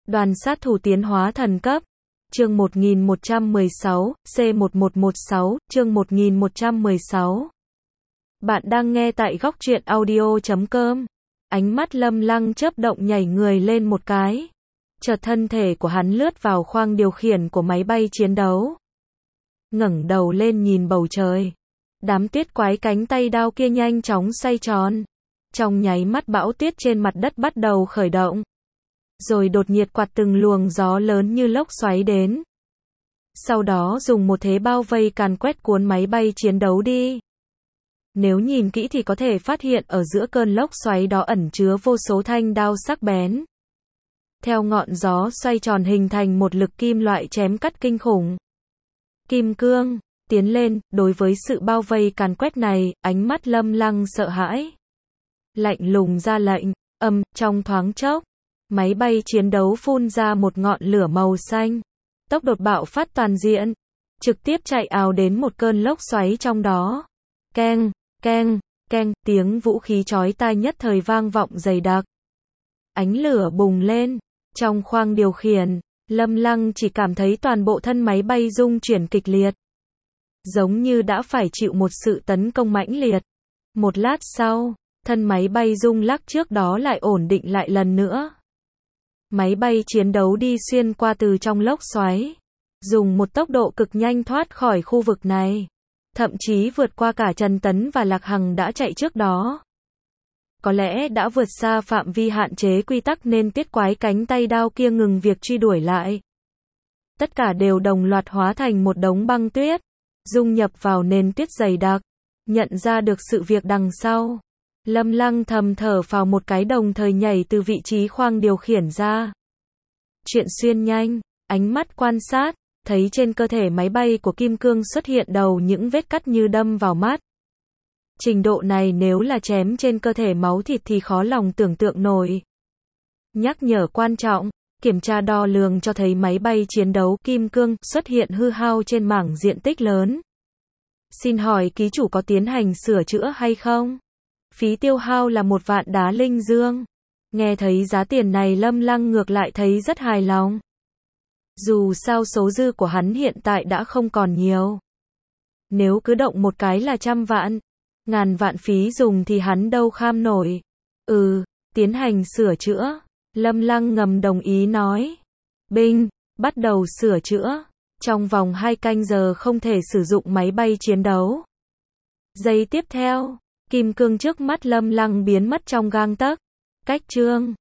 Đoàn sát thủ tiến hóa thần cấp. Chương 1116, C1116, chương 1116. Bạn đang nghe tại góc truyện audio.com. Ánh mắt Lâm Lăng chớp động, nhảy người lên một cái. Chợt thân thể của hắn lướt vào khoang điều khiển của máy bay chiến đấu. Ngẩng đầu lên nhìn bầu trời. Đám tuyết quái cánh tay đao kia nhanh chóng xoay tròn. Trong nháy mắt bão tuyết trên mặt đất bắt đầu khởi động. Rồi đột nhiệt quạt từng luồng gió lớn như lốc xoáy đến. Sau đó dùng một thế bao vây càn quét cuốn máy bay chiến đấu đi. Nếu nhìn kỹ thì có thể phát hiện ở giữa cơn lốc xoáy đó ẩn chứa vô số thanh đao sắc bén. Theo ngọn gió xoay tròn hình thành một lực kim loại chém cắt kinh khủng. Kim cương, tiến lên, đối với sự bao vây càn quét này, ánh mắt Lâm Lăng sợ hãi. Lạnh lùng ra lệnh, trong thoáng chốc, máy bay chiến đấu phun ra một ngọn lửa màu xanh. Tốc độ bạo phát toàn diện, trực tiếp chạy ào đến một cơn lốc xoáy trong đó. Keng, keng, keng, tiếng vũ khí chói tai nhất thời vang vọng dày đặc. Ánh lửa bùng lên, trong khoang điều khiển, Lâm Lăng chỉ cảm thấy toàn bộ thân máy bay rung chuyển kịch liệt. Giống như đã phải chịu một sự tấn công mãnh liệt. Một lát sau, thân máy bay rung lắc trước đó lại ổn định lại lần nữa. Máy bay chiến đấu đi xuyên qua từ trong lốc xoáy, dùng một tốc độ cực nhanh thoát khỏi khu vực này, thậm chí vượt qua cả Trần Tấn và Lạc Hằng đã chạy trước đó. Có lẽ đã vượt xa phạm vi hạn chế quy tắc nên tuyết quái cánh tay đao kia ngừng việc truy đuổi lại. Tất cả đều đồng loạt hóa thành một đống băng tuyết, dung nhập vào nền tuyết dày đặc. Nhận ra được sự việc đằng sau, Lâm Lăng thầm thở phào một cái, đồng thời nhảy từ vị trí khoang điều khiển ra. Chuyện xuyên nhanh, ánh mắt quan sát, thấy trên cơ thể máy bay của Kim Cương xuất hiện đầu những vết cắt như đâm vào mắt. Trình độ này nếu là chém trên cơ thể máu thịt thì khó lòng tưởng tượng nổi. Nhắc nhở quan trọng, kiểm tra đo lường cho thấy máy bay chiến đấu Kim Cương xuất hiện hư hao trên mảng diện tích lớn. Xin hỏi ký chủ có tiến hành sửa chữa hay không? Phí tiêu hao là 1 vạn đá linh dương. Nghe thấy giá tiền này Lâm Lăng ngược lại thấy rất hài lòng. Dù sao số dư của hắn hiện tại đã không còn nhiều. Nếu cứ động một cái là 100 vạn, ngàn vạn phí dùng thì hắn đâu kham nổi. Tiến hành sửa chữa. Lâm Lăng ngầm đồng ý nói. Binh, bắt đầu sửa chữa. Trong vòng 2 canh giờ không thể sử dụng máy bay chiến đấu. Giây tiếp theo, Kim Cương trước mắt Lâm Lăng biến mất trong gang tấc. Cách chương